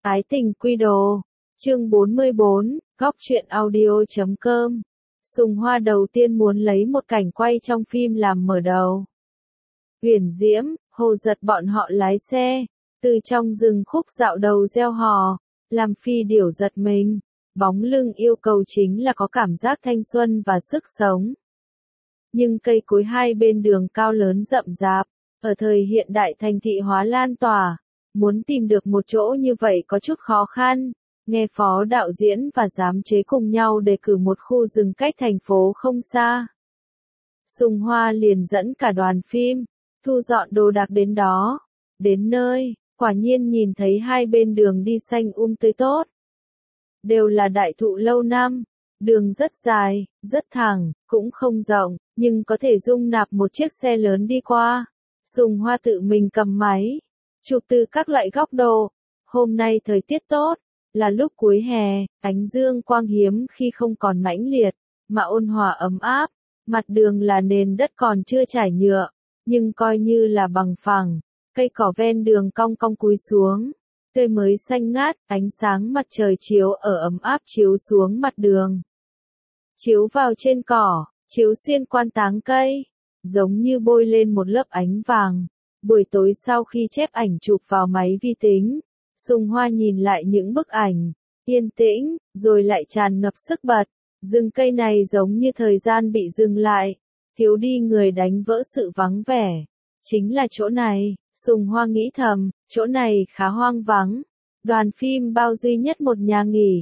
Ái tình quy đồ. Chương 44, góc truyện audio.com. Sùng Hoa đầu tiên muốn lấy một cảnh quay trong phim làm mở đầu. Uyển Diễm, Hồ Giật bọn họ lái xe, từ trong rừng khúc dạo đầu reo hò, làm phi điểu giật mình. Bóng lưng yêu cầu chính là có cảm giác thanh xuân và sức sống. Nhưng cây cối hai bên đường cao lớn rậm rạp, ở thời hiện đại thành thị hóa lan tỏa, muốn tìm được một chỗ như vậy có chút khó khăn. Nghe phó đạo diễn và giám chế cùng nhau đề cử một khu rừng cách thành phố không xa. Sùng Hoa liền dẫn cả đoàn phim, thu dọn đồ đạc đến đó. Đến nơi, quả nhiên nhìn thấy hai bên đường đi xanh tươi tốt. Đều là đại thụ lâu năm, đường rất dài, rất thẳng, cũng không rộng, nhưng có thể dung nạp một chiếc xe lớn đi qua. Sùng Hoa tự mình cầm máy, chụp từ các loại góc độ. Hôm nay thời tiết tốt, là lúc cuối hè, ánh dương quang hiếm khi không còn mãnh liệt, mà ôn hòa ấm áp. Mặt đường là nền đất còn chưa trải nhựa, nhưng coi như là bằng phẳng. Cây cỏ ven đường cong cong cúi xuống, tươi mới xanh ngát, ánh sáng mặt trời chiếu ở ấm áp chiếu xuống mặt đường. Chiếu vào trên cỏ, chiếu xuyên quan táng cây, giống như bôi lên một lớp ánh vàng. Buổi tối sau khi chép ảnh chụp vào máy vi tính, Sùng Hoa nhìn lại những bức ảnh, yên tĩnh, rồi lại tràn ngập sức bật. Rừng cây này giống như thời gian bị dừng lại, thiếu đi người đánh vỡ sự vắng vẻ. Chính là chỗ này, Sùng Hoa nghĩ thầm, chỗ này khá hoang vắng. Đoàn phim bao duy nhất một nhà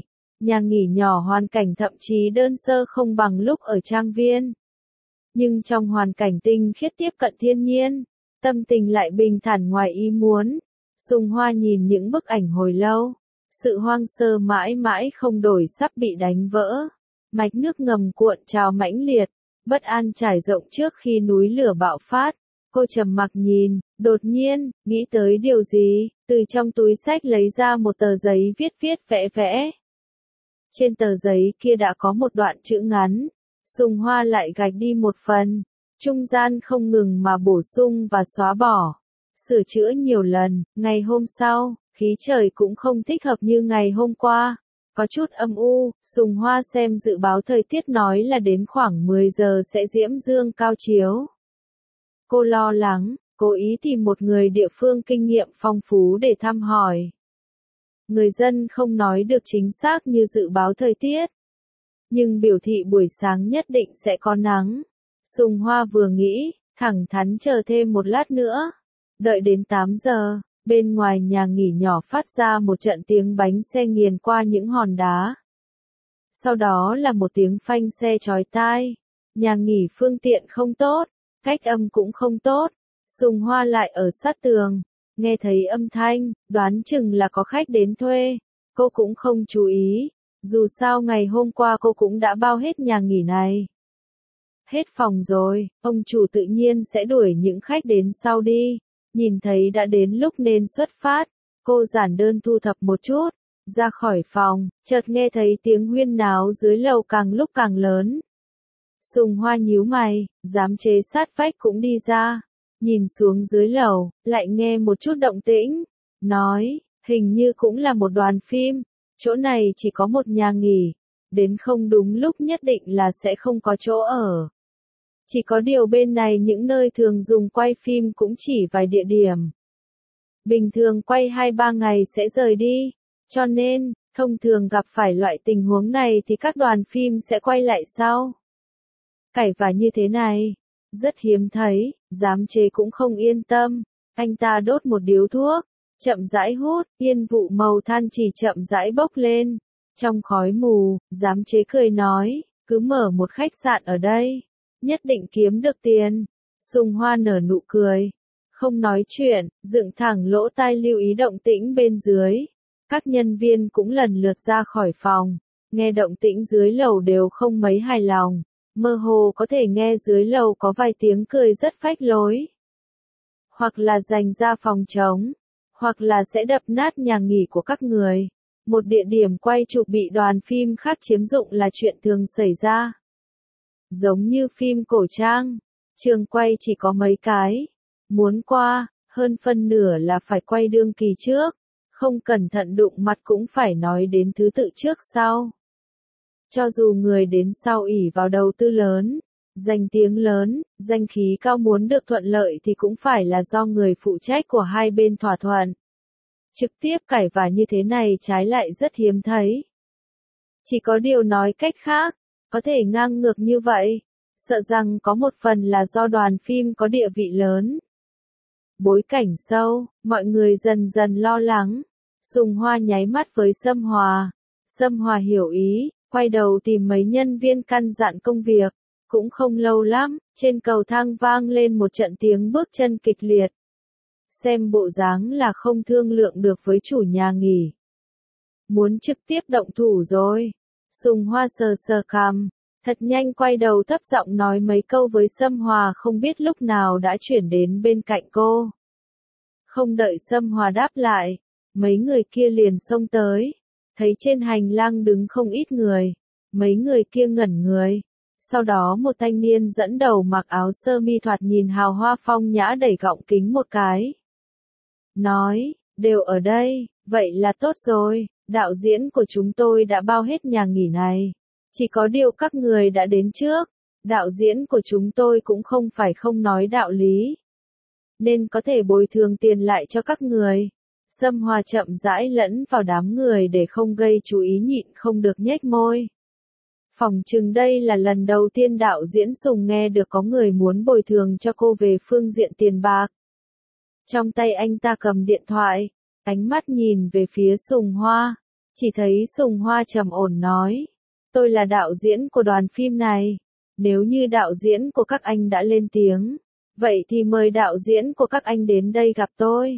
nghỉ nhỏ hoàn cảnh thậm chí đơn sơ không bằng lúc ở trang viên. Nhưng trong hoàn cảnh tinh khiết tiếp cận thiên nhiên, tâm tình lại bình thản ngoài ý muốn. Sùng Hoa nhìn những bức ảnh hồi lâu, sự hoang sơ mãi mãi không đổi sắp bị đánh vỡ. Mạch nước ngầm cuộn trào mãnh liệt, bất an trải rộng trước khi núi lửa bạo phát. Cô trầm mặc nhìn, đột nhiên, nghĩ tới điều gì, từ trong túi xách lấy ra một tờ giấy viết vẽ. Trên tờ giấy kia đã có một đoạn chữ ngắn, Sùng Hoa lại gạch đi một phần, trung gian không ngừng mà bổ sung và xóa bỏ, sửa chữa nhiều lần. Ngày hôm sau, khí trời cũng không thích hợp như ngày hôm qua, có chút âm u. Sùng Hoa xem dự báo thời tiết nói là đến khoảng 10 giờ sẽ diễm dương cao chiếu. Cô lo lắng, cố ý tìm một người địa phương kinh nghiệm phong phú để thăm hỏi. Người dân không nói được chính xác như dự báo thời tiết, nhưng biểu thị buổi sáng nhất định sẽ có nắng. Sùng Hoa vừa nghĩ, thẳng thắn chờ thêm một lát nữa. Đợi đến 8 giờ, bên ngoài nhà nghỉ nhỏ phát ra một trận tiếng bánh xe nghiền qua những hòn đá. Sau đó là một tiếng phanh xe chói tai. Nhà nghỉ phương tiện không tốt, cách âm cũng không tốt. Sùng Hoa lại ở sát tường, nghe thấy âm thanh, đoán chừng là có khách đến thuê. Cô cũng không chú ý, dù sao ngày hôm qua cô cũng đã bao hết nhà nghỉ này. Hết phòng rồi, ông chủ tự nhiên sẽ đuổi những khách đến sau đi. Nhìn thấy đã đến lúc nên xuất phát, cô giản đơn thu thập một chút, ra khỏi phòng, chợt nghe thấy tiếng huyên náo dưới lầu càng lúc càng lớn. Sùng Hoa nhíu mày, giám chế sát vách cũng đi ra, nhìn xuống dưới lầu, lại nghe một chút động tĩnh, nói, hình như cũng là một đoàn phim, chỗ này chỉ có một nhà nghỉ, đến không đúng lúc nhất định là sẽ không có chỗ ở. Chỉ có điều bên này những nơi thường dùng quay phim cũng chỉ vài địa điểm. Bình thường quay 2-3 ngày sẽ rời đi, cho nên, thông thường gặp phải loại tình huống này thì các đoàn phim sẽ quay lại sau. Cải vả như thế này, rất hiếm thấy, giám chế cũng không yên tâm. Anh ta đốt một điếu thuốc, chậm rãi hút, yên vụ màu than chỉ chậm rãi bốc lên. Trong khói mù, giám chế cười nói, cứ mở một khách sạn ở đây, nhất định kiếm được tiền. Sùng Hoa nở nụ cười, không nói chuyện, dựng thẳng lỗ tai lưu ý động tĩnh bên dưới. Các nhân viên cũng lần lượt ra khỏi phòng, nghe động tĩnh dưới lầu đều không mấy hài lòng. Mơ hồ có thể nghe dưới lầu có vài tiếng cười rất phách lối. Hoặc là dành ra phòng trống, hoặc là sẽ đập nát nhà nghỉ của các người. Một địa điểm quay chụp bị đoàn phim khác chiếm dụng là chuyện thường xảy ra. Giống như phim cổ trang, trường quay chỉ có mấy cái. Muốn qua, hơn phân nửa là phải quay đương kỳ trước. không cẩn thận đụng mặt cũng phải nói đến thứ tự trước sau. Cho dù người đến sau ỷ vào đầu tư lớn, danh tiếng lớn, danh khí cao muốn được thuận lợi thì cũng phải là do người phụ trách của hai bên thỏa thuận. Trực tiếp cãi vã như thế này trái lại rất hiếm thấy. Chỉ có điều nói cách khác, có thể ngang ngược như vậy, sợ rằng có một phần là do đoàn phim có địa vị lớn. Bối cảnh sâu, mọi người dần dần lo lắng. Sùng Hoa nháy mắt với Sâm Hòa. Sâm Hòa hiểu ý, quay đầu tìm mấy nhân viên căn dặn công việc. Cũng không lâu lắm, trên cầu thang vang lên một trận tiếng bước chân kịch liệt. Xem bộ dáng là không thương lượng được với chủ nhà nghỉ. Muốn trực tiếp động thủ rồi. Sùng Hoa sờ sờ cằm, thật nhanh quay đầu thấp giọng nói mấy câu với Sâm Hòa không biết lúc nào đã chuyển đến bên cạnh cô. Không đợi Sâm Hòa đáp lại, mấy người kia liền xông tới. Thấy trên hành lang đứng không ít người, mấy người kia ngẩn người. Sau đó một thanh niên dẫn đầu mặc áo sơ mi thoạt nhìn hào hoa phong nhã đẩy gọng kính một cái. Nói, đều ở đây, vậy là tốt rồi, đạo diễn của chúng tôi đã bao hết nhà nghỉ này. Chỉ có điều các người đã đến trước, đạo diễn của chúng tôi cũng không phải không nói đạo lý. Nên có thể bồi thường tiền lại cho các người. Sâm Hòa chậm rãi lẫn vào đám người để không gây chú ý nhịn không được nhếch môi. Phỏng chừng đây là lần đầu tiên đạo diễn Sùng nghe được có người muốn bồi thường cho cô về phương diện tiền bạc. Trong tay anh ta cầm điện thoại, ánh mắt nhìn về phía Sùng Hoa. Chỉ thấy Sùng Hoa trầm ổn nói. Tôi là đạo diễn của đoàn phim này. Nếu như đạo diễn của các anh đã lên tiếng, vậy thì mời đạo diễn của các anh đến đây gặp tôi.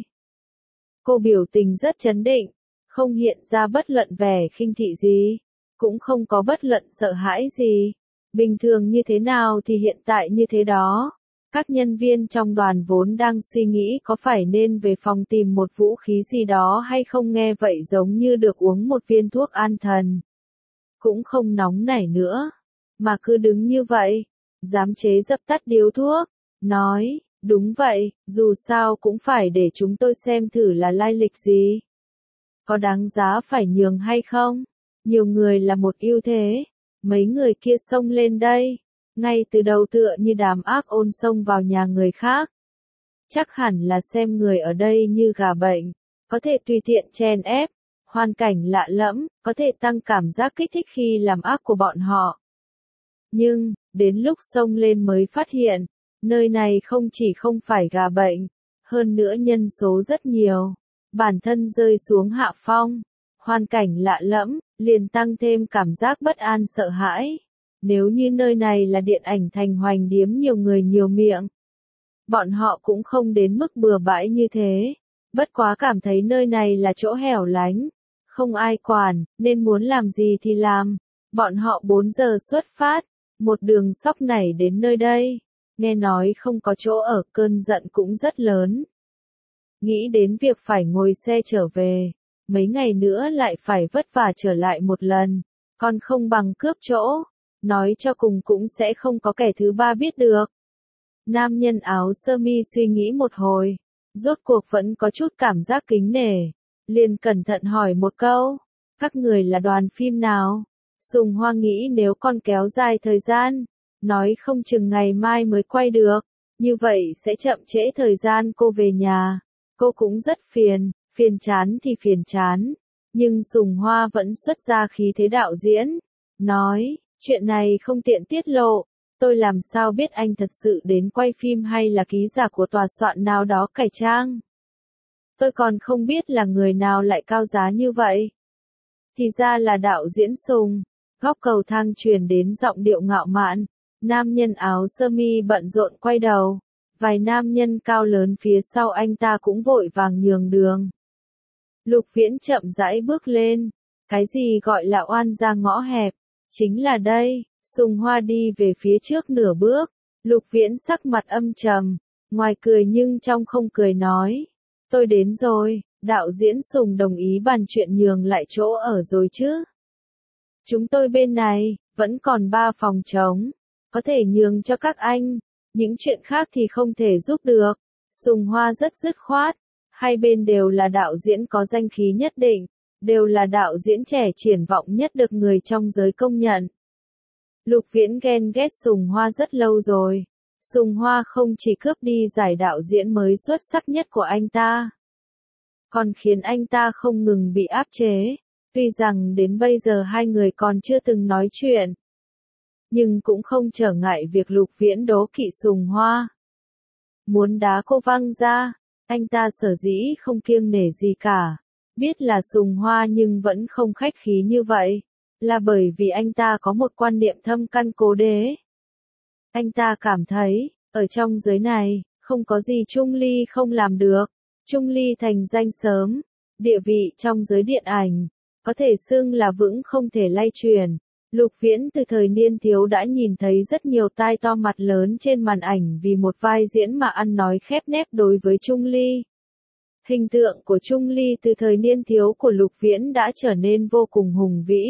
Cô biểu tình rất trấn định, không hiện ra bất luận vẻ khinh thị gì, cũng không có bất luận sợ hãi gì. Bình thường như thế nào thì hiện tại như thế đó. Các nhân viên trong đoàn vốn đang suy nghĩ có phải nên về phòng tìm một vũ khí gì đó hay không, nghe vậy giống như được uống một viên thuốc an thần. Cũng không nóng nảy nữa, mà cứ đứng như vậy, giám chế dập tắt điếu thuốc, nói, đúng vậy, dù sao cũng phải để chúng tôi xem thử là lai lịch gì. Có đáng giá phải nhường hay không? Nhiều người là một ưu thế, mấy người kia xông lên đây, ngay từ đầu tựa như đám ác ôn xông vào nhà người khác. Chắc hẳn là xem người ở đây như gà bệnh, có thể tùy tiện chen ép, hoàn cảnh lạ lẫm, có thể tăng cảm giác kích thích khi làm ác của bọn họ. Nhưng, đến lúc xông lên mới phát hiện, nơi này không chỉ không phải gà bệnh, hơn nữa nhân số rất nhiều, bản thân rơi xuống hạ phong, hoàn cảnh lạ lẫm, liền tăng thêm cảm giác bất an sợ hãi. Nếu như nơi này là điện ảnh thành hoành điếm nhiều người nhiều miệng, bọn họ cũng không đến mức bừa bãi như thế, bất quá cảm thấy nơi này là chỗ hẻo lánh, không ai quản, nên muốn làm gì thì làm. Bọn họ 4 giờ xuất phát, một đường sóc nảy đến nơi đây, nghe nói không có chỗ ở, cơn giận cũng rất lớn. Nghĩ đến việc phải ngồi xe trở về, mấy ngày nữa lại phải vất vả trở lại một lần, còn không bằng cướp chỗ, nói cho cùng cũng sẽ không có kẻ thứ ba biết được. Nam nhân áo sơ mi suy nghĩ một hồi, rốt cuộc vẫn có chút cảm giác kính nể, liền cẩn thận hỏi một câu, các người là đoàn phim nào? Sùng Hoa nghĩ nếu con kéo dài thời gian, nói không chừng ngày mai mới quay được, như vậy sẽ chậm trễ thời gian cô về nhà. Cô cũng rất phiền chán thì phiền chán, nhưng Sùng Hoa vẫn xuất ra khí thế đạo diễn, nói, chuyện này không tiện tiết lộ, tôi làm sao biết anh thật sự đến quay phim hay là ký giả của tòa soạn nào đó cải trang. Tôi còn không biết là người nào lại cao giá như vậy. Thì ra là đạo diễn Sùng. Góc cầu thang truyền đến giọng điệu ngạo mạn, nam nhân áo sơ mi bận rộn quay đầu, vài nam nhân cao lớn phía sau anh ta cũng vội vàng nhường đường. Lục Viễn chậm rãi bước lên, cái gì gọi là oan ra ngõ hẹp, chính là đây. Sùng Hoa đi về phía trước nửa bước, Lục Viễn sắc mặt âm trầm, ngoài cười nhưng trong không cười nói, tôi đến rồi, đạo diễn Sùng đồng ý bàn chuyện nhường lại chỗ ở rồi chứ. Chúng tôi bên này, vẫn còn 3 phòng trống, có thể nhường cho các anh, những chuyện khác thì không thể giúp được. Sùng Hoa rất dứt khoát, Hai bên đều là đạo diễn có danh khí nhất định, đều là đạo diễn trẻ triển vọng nhất được người trong giới công nhận. Lục Viễn ghen ghét Sùng Hoa rất lâu rồi. Sùng Hoa không chỉ cướp đi giải đạo diễn mới xuất sắc nhất của anh ta, còn khiến anh ta không ngừng bị áp chế. Tuy rằng đến bây giờ hai người còn chưa từng nói chuyện, nhưng cũng không trở ngại việc Lục Viễn đố kỵ Sùng Hoa. Muốn đá cô văng ra, anh ta sở dĩ không kiêng nể gì cả. Biết là Sùng Hoa nhưng vẫn không khách khí như vậy, là bởi vì anh ta có một quan niệm thâm căn cố đế. Anh ta cảm thấy, ở trong giới này, không có gì Trung Ly không làm được. Trung Ly thành danh sớm, địa vị trong giới điện ảnh, có thể xưng là vững không thể lay chuyển. Lục Viễn từ thời niên thiếu đã nhìn thấy rất nhiều tai to mặt lớn trên màn ảnh vì một vai diễn mà ăn nói khép nép đối với Trung Ly. Hình tượng của Trung Ly từ thời niên thiếu của Lục Viễn đã trở nên vô cùng hùng vĩ.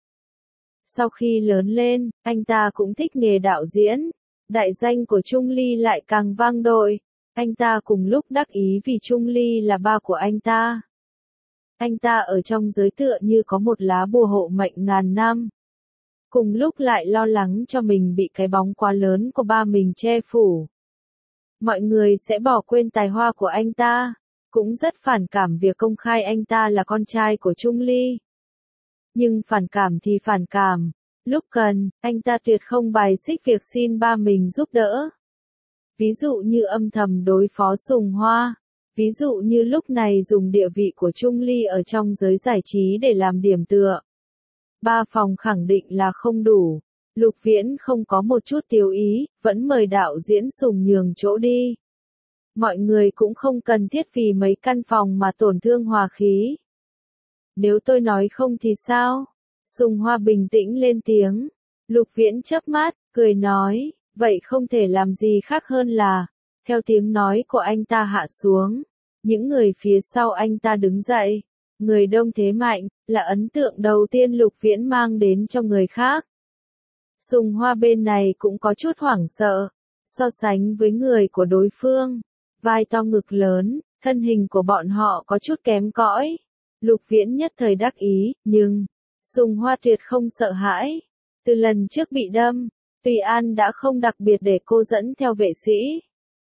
Sau khi lớn lên, anh ta cũng thích nghề đạo diễn. Đại danh của Trung Ly lại càng vang dội. Anh ta cùng lúc đắc ý vì Trung Ly là ba của anh ta. Anh ta ở trong giới tựa như có một lá bùa hộ mệnh ngàn năm. Cùng lúc lại lo lắng cho mình bị cái bóng quá lớn của ba mình che phủ. Mọi người sẽ bỏ quên tài hoa của anh ta. Cũng rất phản cảm việc công khai anh ta là con trai của Trung Ly. Nhưng phản cảm thì phản cảm. Lúc cần, anh ta tuyệt không bài xích việc xin ba mình giúp đỡ. Ví dụ như âm thầm đối phó Sùng Hoa. Ví dụ như lúc này dùng địa vị của Trung Ly ở trong giới giải trí để làm điểm tựa. Ba phòng khẳng định là không đủ. Lục Viễn không có một chút tiêu ý, vẫn mời đạo diễn Sùng nhường chỗ đi. Mọi người cũng không cần thiết vì mấy căn phòng mà tổn thương hòa khí. Nếu tôi nói không thì sao? Sùng Hoa bình tĩnh lên tiếng. Lục Viễn chớp mắt, cười nói, vậy không thể làm gì khác hơn là, theo tiếng nói của anh ta hạ xuống. Những người phía sau anh ta đứng dậy. Người đông thế mạnh, là ấn tượng đầu tiên Lục Viễn mang đến cho người khác. Sùng Hoa bên này cũng có chút hoảng sợ. So sánh với người của đối phương, vai to ngực lớn, thân hình của bọn họ có chút kém cỏi. Lục Viễn nhất thời đắc ý, nhưng Sùng Hoa tuyệt không sợ hãi. Từ lần trước bị đâm, Tùy An đã không đặc biệt để cô dẫn theo vệ sĩ.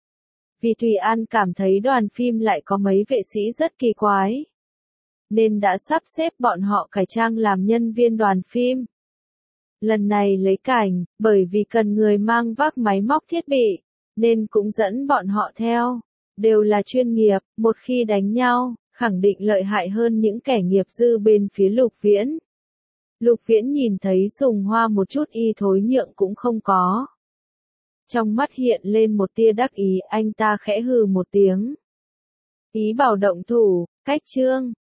Vì Tùy An cảm thấy đoàn phim lại có mấy vệ sĩ rất kỳ quái, nên đã sắp xếp bọn họ cải trang làm nhân viên đoàn phim. Lần này lấy cảnh, bởi vì cần người mang vác máy móc thiết bị, nên cũng dẫn bọn họ theo. Đều là chuyên nghiệp, một khi đánh nhau, khẳng định lợi hại hơn những kẻ nghiệp dư bên phía Lục Viễn. Lục Viễn nhìn thấy Sùng Hoa một chút y thối nhượng cũng không có. Trong mắt hiện lên một tia đắc ý, anh ta khẽ hừ một tiếng. Ý bảo động thủ, cách chương.